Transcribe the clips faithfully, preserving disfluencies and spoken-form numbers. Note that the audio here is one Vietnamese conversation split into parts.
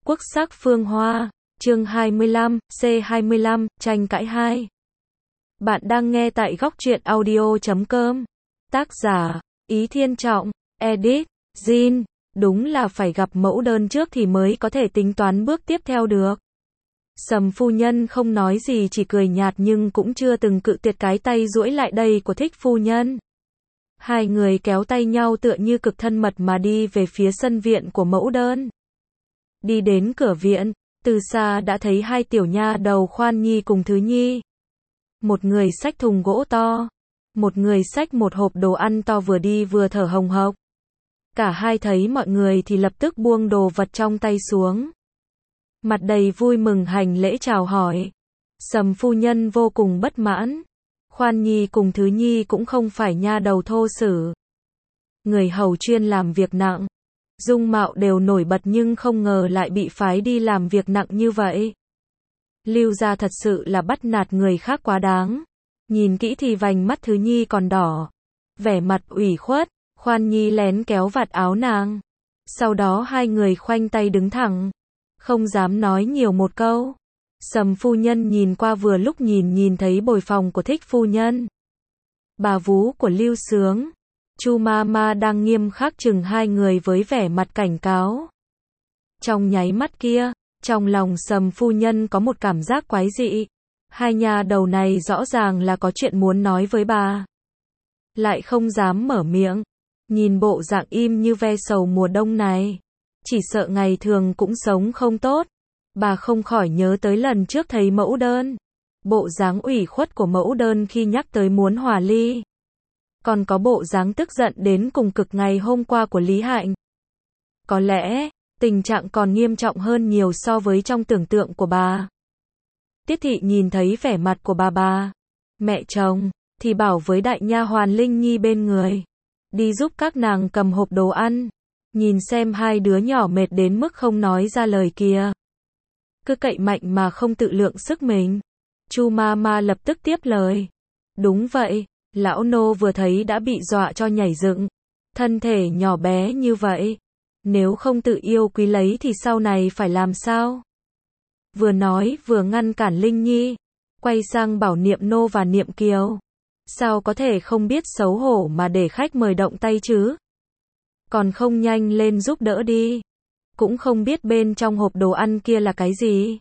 Quốc sắc phương hoa, chương hai mươi lăm, C hai mươi lăm, tranh cãi hai. Bạn đang nghe tại góc truyện audio chấm com. Tác giả, Ý Thiên Trọng, edit, Jin. Đúng là phải gặp mẫu đơn trước thì mới có thể tính toán bước tiếp theo được. Sầm phu nhân không nói gì, chỉ cười nhạt nhưng cũng chưa từng cự tuyệt cái tay duỗi lại đây của thích phu nhân. Hai người kéo tay nhau tựa như cực thân mật mà đi về phía sân viện của mẫu đơn. Đi đến cửa viện, từ xa đã thấy hai tiểu nha đầu Khoan Nhi cùng Thứ Nhi. Một người xách thùng gỗ to, một người xách một hộp đồ ăn to, vừa đi vừa thở hồng hộc. Cả hai thấy mọi người thì lập tức buông đồ vật trong tay xuống. Mặt đầy vui mừng hành lễ chào hỏi. Sầm phu nhân vô cùng bất mãn. Khoan Nhi cùng Thứ Nhi cũng không phải nha đầu thô sử. Người hầu chuyên làm việc nặng. Dung mạo đều nổi bật nhưng không ngờ lại bị phái đi làm việc nặng như vậy. Lưu gia thật sự là bắt nạt người khác quá đáng. Nhìn kỹ thì vành mắt Thứ Nhi còn đỏ. Vẻ mặt ủy khuất, Khoan Nhi lén kéo vạt áo nàng. Sau đó hai người khoanh tay đứng thẳng. Không dám nói nhiều một câu. Sầm phu nhân nhìn qua, vừa lúc nhìn nhìn thấy bồi phòng của thích phu nhân. Bà vú của Lưu Sướng, Chu ma ma đang nghiêm khắc chừng hai người với vẻ mặt cảnh cáo. Trong nháy mắt kia, trong lòng Sầm phu nhân có một cảm giác quái dị. Hai nhà đầu này rõ ràng là có chuyện muốn nói với bà, lại không dám mở miệng. Nhìn bộ dạng im như ve sầu mùa đông này, chỉ sợ ngày thường cũng sống không tốt. Bà không khỏi nhớ tới lần trước thấy mẫu đơn. Bộ dáng ủy khuất của mẫu đơn khi nhắc tới muốn hòa ly. Còn có bộ dáng tức giận đến cùng cực ngày hôm qua của Lý Hạnh. Có lẽ, tình trạng còn nghiêm trọng hơn nhiều so với trong tưởng tượng của bà. Tiết thị nhìn thấy vẻ mặt của bà bà, mẹ chồng, thì bảo với đại nha hoàn Linh Nhi bên người. Đi giúp các nàng cầm hộp đồ ăn. Nhìn xem hai đứa nhỏ mệt đến mức không nói ra lời kìa. Cứ cậy mạnh mà không tự lượng sức mình. Chu ma ma lập tức tiếp lời. Đúng vậy, lão nô vừa thấy đã bị dọa cho nhảy dựng. Thân thể nhỏ bé như vậy, nếu không tự yêu quý lấy thì sau này phải làm sao? Vừa nói vừa ngăn cản Linh Nhi, quay sang bảo Niệm Nô và Niệm Kiều. Sao có thể không biết xấu hổ mà để khách mời động tay chứ? Còn không nhanh lên giúp đỡ đi. Cũng không biết bên trong hộp đồ ăn kia là cái gì.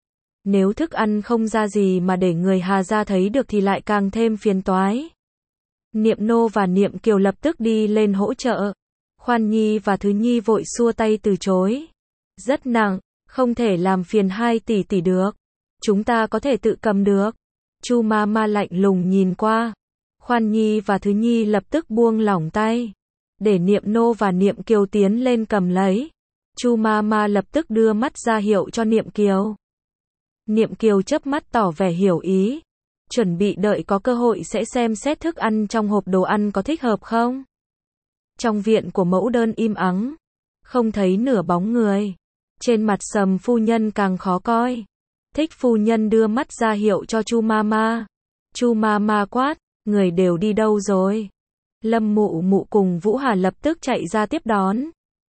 Nếu thức ăn không ra gì mà để người Hà gia thấy được thì lại càng thêm phiền toái. Niệm Nô và Niệm Kiều lập tức đi lên hỗ trợ. Khoan Nhi và Thứ Nhi vội xua tay từ chối. Rất nặng, không thể làm phiền hai tỷ tỷ được. Chúng ta có thể tự cầm được. Chu ma ma lạnh lùng nhìn qua. Khoan Nhi và Thứ Nhi lập tức buông lỏng tay, để Niệm Nô và Niệm Kiều tiến lên cầm lấy. Chu ma ma lập tức đưa mắt ra hiệu cho Niệm Kiều. Niệm Kiều chớp mắt tỏ vẻ hiểu ý, chuẩn bị đợi có cơ hội sẽ xem xét thức ăn trong hộp đồ ăn có thích hợp không. Trong viện của mẫu đơn im ắng, không thấy nửa bóng người. Trên mặt Sầm phu nhân càng khó coi. Thích phu nhân đưa mắt ra hiệu cho Chu ma ma. Chu ma ma quát, người đều đi đâu rồi? Lâm mụ mụ cùng Vũ Hà lập tức chạy ra tiếp đón.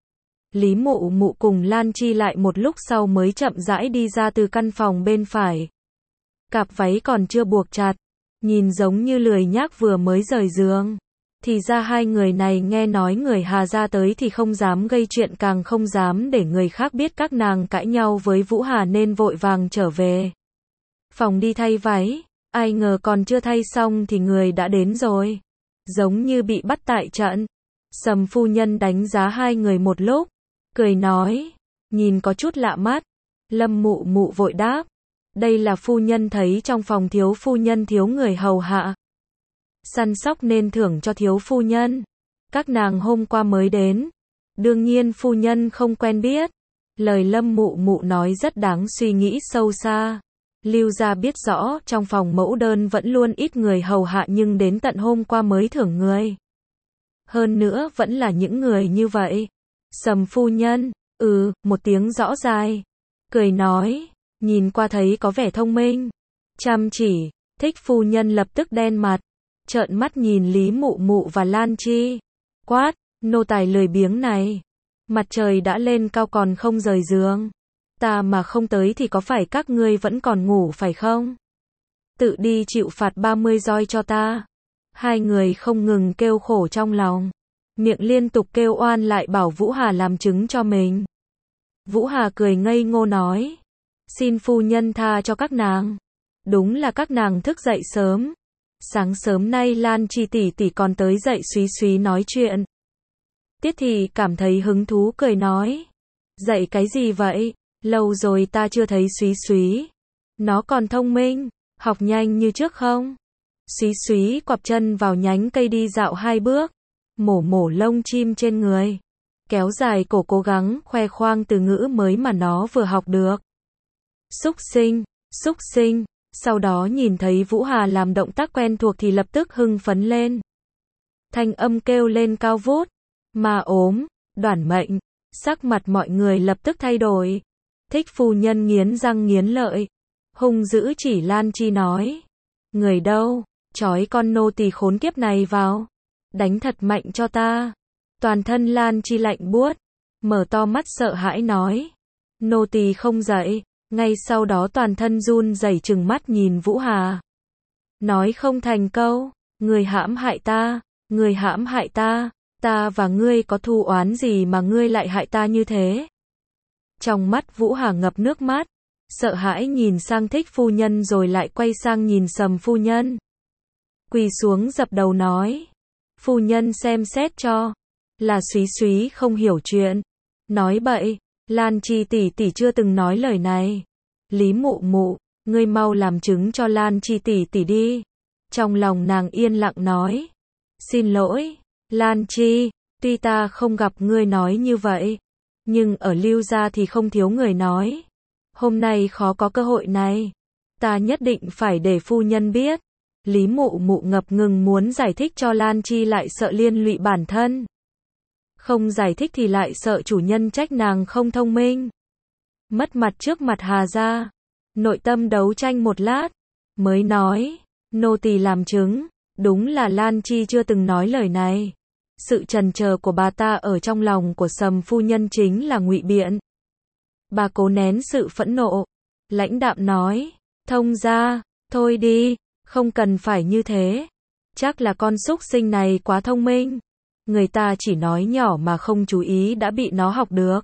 Lý mụ mụ cùng Lan Chi lại một lúc sau mới chậm rãi đi ra từ căn phòng bên phải. Cặp váy còn chưa buộc chặt, nhìn giống như lười nhác vừa mới rời giường. Thì ra hai người này nghe nói người Hà gia tới thì không dám gây chuyện, càng không dám để người khác biết các nàng cãi nhau với Vũ Hà nên vội vàng trở về phòng đi thay váy. Ai ngờ còn chưa thay xong thì người đã đến rồi. Giống như bị bắt tại trận. Sầm phu nhân đánh giá hai người một lúc, cười nói, nhìn có chút lạ mắt. Lâm mụ mụ vội đáp, đây là phu nhân thấy trong phòng thiếu phu nhân thiếu người hầu hạ, săn sóc nên thưởng cho thiếu phu nhân. Các nàng hôm qua mới đến, đương nhiên phu nhân không quen biết. Lời Lâm mụ mụ nói rất đáng suy nghĩ sâu xa. Lưu gia biết rõ trong phòng mẫu đơn vẫn luôn ít người hầu hạ nhưng đến tận hôm qua mới thưởng người. Hơn nữa vẫn là những người như vậy. Sầm phu nhân, ừ, một tiếng rõ dài. Cười nói, nhìn qua thấy có vẻ thông minh, chăm chỉ. Thích phu nhân lập tức đen mặt, trợn mắt nhìn Lý mụ mụ và Lan Chi. Quát, nô tài lười biếng này. Mặt trời đã lên cao còn không rời giường. Ta mà không tới thì có phải các ngươi vẫn còn ngủ phải không? Tự đi chịu phạt ba mươi roi cho ta. Hai người không ngừng kêu khổ trong lòng, miệng liên tục kêu oan lại bảo Vũ Hà làm chứng cho mình. Vũ Hà cười ngây ngô nói, xin phu nhân tha cho các nàng. Đúng là các nàng thức dậy sớm. Sáng sớm nay Lan Chi tỷ tỷ còn tới dậy Súy Súy nói chuyện. Tiết Thị cảm thấy hứng thú cười nói, dậy cái gì vậy? Lâu rồi ta chưa thấy Súy Súy. Nó còn thông minh, học nhanh như trước không? Súy Súy quặp chân vào nhánh cây đi dạo hai bước, mổ mổ lông chim trên người, kéo dài cổ cố gắng khoe khoang từ ngữ mới mà nó vừa học được. Xúc sinh, xúc sinh. Sau đó nhìn thấy Vũ Hà làm động tác quen thuộc thì lập tức hưng phấn lên. Thanh âm kêu lên cao vút, mà ốm, đoản mệnh. Sắc mặt mọi người lập tức thay đổi. Thích phu nhân nghiến răng nghiến lợi, hung dữ chỉ Lan Chi nói, người đâu, trói con nô tỳ khốn kiếp này vào, đánh thật mạnh cho ta. Toàn thân Lan Chi lạnh buốt, mở to mắt sợ hãi nói, nô tỳ không dậy. Ngay sau đó toàn thân run rẩy trừng mắt nhìn Vũ Hà. Nói không thành câu, người hãm hại ta, người hãm hại ta, ta và ngươi có thù oán gì mà ngươi lại hại ta như thế? Trong mắt Vũ Hà ngập nước mắt, sợ hãi nhìn sang Thích phu nhân rồi lại quay sang nhìn Sầm phu nhân. Quỳ xuống dập đầu nói, phu nhân xem xét cho, là Súy Súy không hiểu chuyện, nói bậy. Lan Chi tỷ tỷ chưa từng nói lời này. Lý mụ mụ, ngươi mau làm chứng cho Lan Chi tỷ tỷ đi. Trong lòng nàng yên lặng nói, xin lỗi, Lan Chi, tuy ta không gặp ngươi nói như vậy, nhưng ở Lưu gia thì không thiếu người nói. Hôm nay khó có cơ hội này, ta nhất định phải để phu nhân biết. Lý mụ mụ ngập ngừng muốn giải thích cho Lan Chi lại sợ liên lụy bản thân. Không giải thích thì lại sợ chủ nhân trách nàng không thông minh. Mất mặt trước mặt Hà gia, nội tâm đấu tranh một lát, mới nói, nô tỳ làm chứng, đúng là Lan Chi chưa từng nói lời này. Sự trần chờ của bà ta ở trong lòng của Sầm phu nhân chính là ngụy biện. Bà cố nén sự phẫn nộ, lãnh đạm nói, thông gia, thôi đi, không cần phải như thế. Chắc là con súc sinh này quá thông minh. Người ta chỉ nói nhỏ mà không chú ý đã bị nó học được.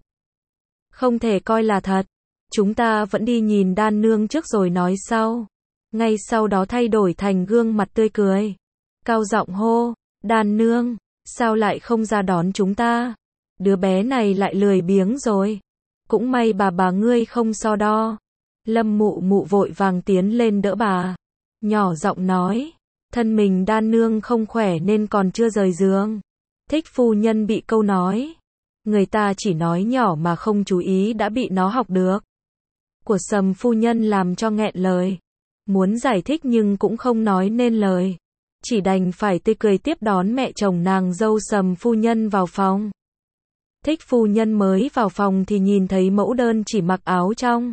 Không thể coi là thật. Chúng ta vẫn đi nhìn Đan nương trước rồi nói sau. Ngay sau đó thay đổi thành gương mặt tươi cười. Cao giọng hô, Đan nương, sao lại không ra đón chúng ta? Đứa bé này lại lười biếng rồi. Cũng may bà bà ngươi không so đo. Lâm mụ mụ vội vàng tiến lên đỡ bà. Nhỏ giọng nói, thân mình Đan nương không khỏe nên còn chưa rời giường. Thích phu nhân bị câu nói, người ta chỉ nói nhỏ mà không chú ý đã bị nó học được. Của Sầm phu nhân làm cho nghẹn lời. Muốn giải thích nhưng cũng không nói nên lời. Chỉ đành phải tươi cười tiếp đón mẹ chồng nàng dâu Sầm phu nhân vào phòng. Thích phu nhân mới vào phòng thì nhìn thấy mẫu đơn chỉ mặc áo trong.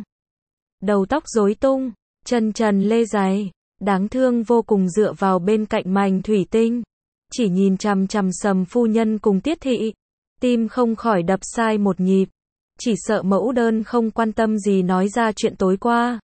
Đầu tóc rối tung, chân trần lê giày, đáng thương vô cùng dựa vào bên cạnh mảnh thủy tinh. Chỉ nhìn chằm chằm Sầm phu nhân cùng Tiết Thị, tim không khỏi đập sai một nhịp, chỉ sợ mẫu đơn không quan tâm gì nói ra chuyện tối qua.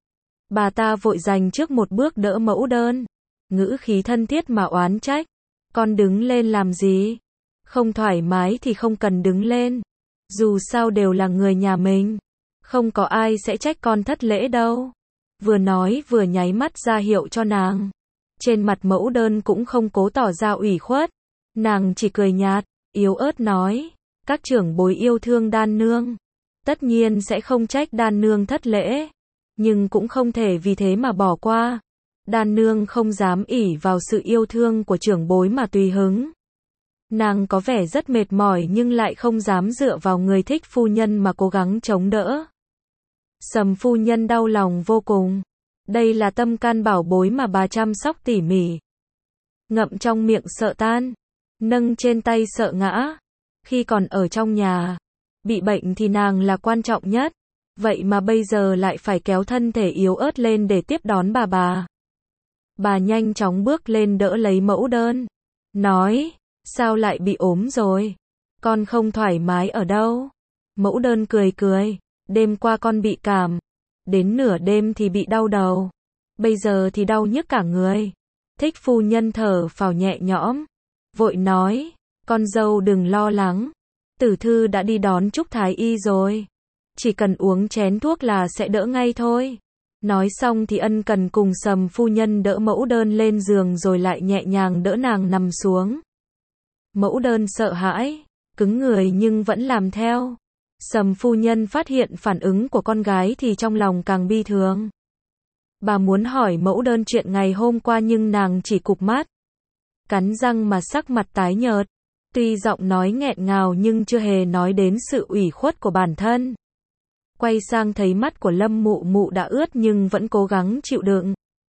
Bà ta vội dành trước một bước đỡ mẫu đơn, ngữ khí thân thiết mà oán trách, con đứng lên làm gì? Không thoải mái thì không cần đứng lên, dù sao đều là người nhà mình, không có ai sẽ trách con thất lễ đâu. Vừa nói vừa nháy mắt ra hiệu cho nàng. Trên mặt mẫu đơn cũng không cố tỏ ra ủy khuất, nàng chỉ cười nhạt, yếu ớt nói, các trưởng bối yêu thương Đan nương, tất nhiên sẽ không trách Đan nương thất lễ, nhưng cũng không thể vì thế mà bỏ qua. Đan nương không dám ỷ vào sự yêu thương của trưởng bối mà tùy hứng. Nàng có vẻ rất mệt mỏi nhưng lại không dám dựa vào người Thích phu nhân mà cố gắng chống đỡ. Sầm phu nhân đau lòng vô cùng. Đây là tâm can bảo bối mà bà chăm sóc tỉ mỉ. Ngậm trong miệng sợ tan, nâng trên tay sợ ngã. Khi còn ở trong nhà, bị bệnh thì nàng là quan trọng nhất. Vậy mà bây giờ lại phải kéo thân thể yếu ớt lên để tiếp đón bà bà. Bà nhanh chóng bước lên đỡ lấy mẫu đơn. Nói, sao lại bị ốm rồi? Con không thoải mái ở đâu? Mẫu đơn cười cười. Đêm qua con bị cảm, đến nửa đêm thì bị đau đầu, bây giờ thì đau nhức cả người. Thích phu nhân thở phào nhẹ nhõm, vội nói, con dâu đừng lo lắng, Tử Thư đã đi đón Trúc Thái Y rồi, chỉ cần uống chén thuốc là sẽ đỡ ngay thôi. Nói xong thì ân cần cùng Sầm phu nhân đỡ mẫu đơn lên giường rồi lại nhẹ nhàng đỡ nàng nằm xuống. Mẫu đơn sợ hãi, cứng người nhưng vẫn làm theo. Sầm phu nhân phát hiện phản ứng của con gái thì trong lòng càng bi thương. Bà muốn hỏi mẫu đơn chuyện ngày hôm qua nhưng nàng chỉ cụp mắt, cắn răng mà sắc mặt tái nhợt. Tuy giọng nói nghẹn ngào nhưng chưa hề nói đến sự ủy khuất của bản thân. Quay sang thấy mắt của Lâm Mụ Mụ đã ướt nhưng vẫn cố gắng chịu đựng.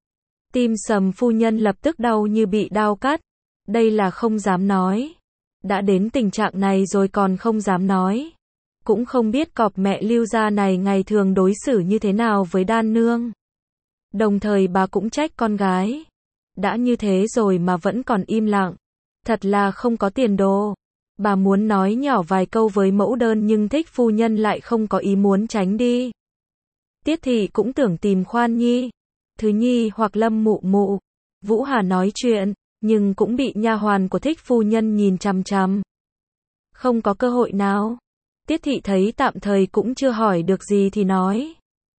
Tim Sầm phu nhân lập tức đau như bị dao cắt. Đây là không dám nói. Đã đến tình trạng này rồi còn không dám nói. Cũng không biết cọp mẹ Lưu gia này ngày thường đối xử như thế nào với Đan nương. Đồng thời bà cũng trách con gái. Đã như thế rồi mà vẫn còn im lặng. Thật là không có tiền đồ. Bà muốn nói nhỏ vài câu với mẫu đơn nhưng Thích phu nhân lại không có ý muốn tránh đi. Tiết thị cũng tưởng tìm Khoan Nhi, Thứ Nhi hoặc Lâm Mụ Mụ, Vũ Hà nói chuyện, nhưng cũng bị nha hoàn của Thích phu nhân nhìn chằm chằm. Không có cơ hội nào. Tiết thị thấy tạm thời cũng chưa hỏi được gì thì nói.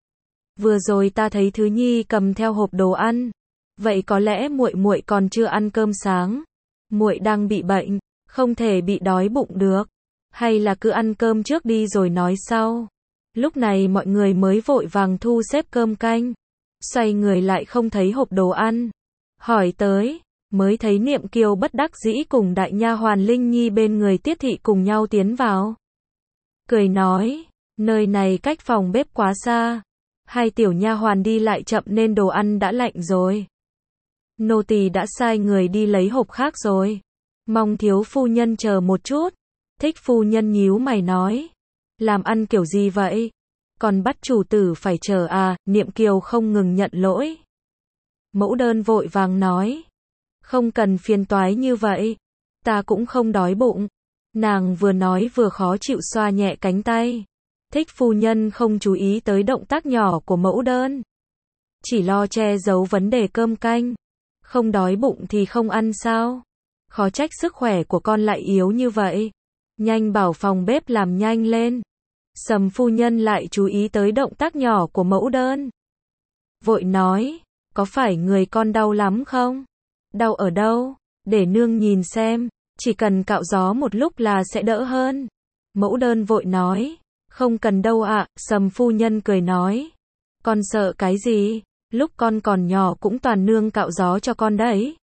Vừa rồi ta thấy Thứ Nhi cầm theo hộp đồ ăn, vậy có lẽ muội muội còn chưa ăn cơm sáng. Muội đang bị bệnh, không thể bị đói bụng được, hay là cứ ăn cơm trước đi rồi nói sau. Lúc này mọi người mới vội vàng thu xếp cơm canh, xoay người lại không thấy hộp đồ ăn. Hỏi tới, mới thấy Niệm Kiều bất đắc dĩ cùng đại nha hoàn Linh Nhi bên người Tiết thị cùng nhau tiến vào. Cười nói, nơi này cách phòng bếp quá xa, hai tiểu nha hoàn đi lại chậm nên đồ ăn đã lạnh rồi. Nô tỳ đã sai người đi lấy hộp khác rồi. Mong thiếu phu nhân chờ một chút. Thích phu nhân nhíu mày nói. Làm ăn kiểu gì vậy? Còn bắt chủ tử phải chờ à? Niệm Kiều không ngừng nhận lỗi. Mẫu đơn vội vàng nói. Không cần phiền toái như vậy. Ta cũng không đói bụng. Nàng vừa nói vừa khó chịu xoa nhẹ cánh tay. Thích phu nhân không chú ý tới động tác nhỏ của mẫu đơn. Chỉ lo che giấu vấn đề cơm canh. Không đói bụng thì không ăn sao? Khó trách sức khỏe của con lại yếu như vậy. Nhanh bảo phòng bếp làm nhanh lên. Sầm phu nhân lại chú ý tới động tác nhỏ của mẫu đơn. Vội nói, có phải người con đau lắm không? Đau ở đâu? Để nương nhìn xem, chỉ cần cạo gió một lúc là sẽ đỡ hơn. Mẫu đơn vội nói, không cần đâu ạ. Sầm phu nhân cười nói, con sợ cái gì? Lúc con còn nhỏ cũng toàn nương cạo gió cho con đấy.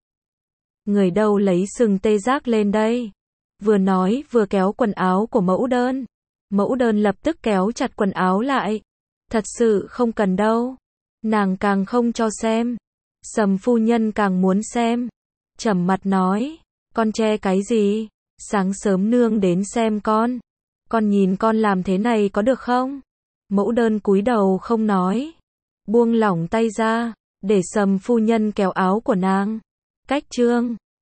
Người đâu lấy sừng tê giác lên đây. Vừa nói vừa kéo quần áo của mẫu đơn. Mẫu đơn lập tức kéo chặt quần áo lại. Thật sự không cần đâu. Nàng càng không cho xem. Sầm phu nhân càng muốn xem. Trầm mặt nói, con che cái gì? Sáng sớm nương đến xem con. Con nhìn con làm thế này có được không? Mẫu đơn cúi đầu không nói. Buông lỏng tay ra, để Sầm phu nhân kéo áo của nàng. Cách chương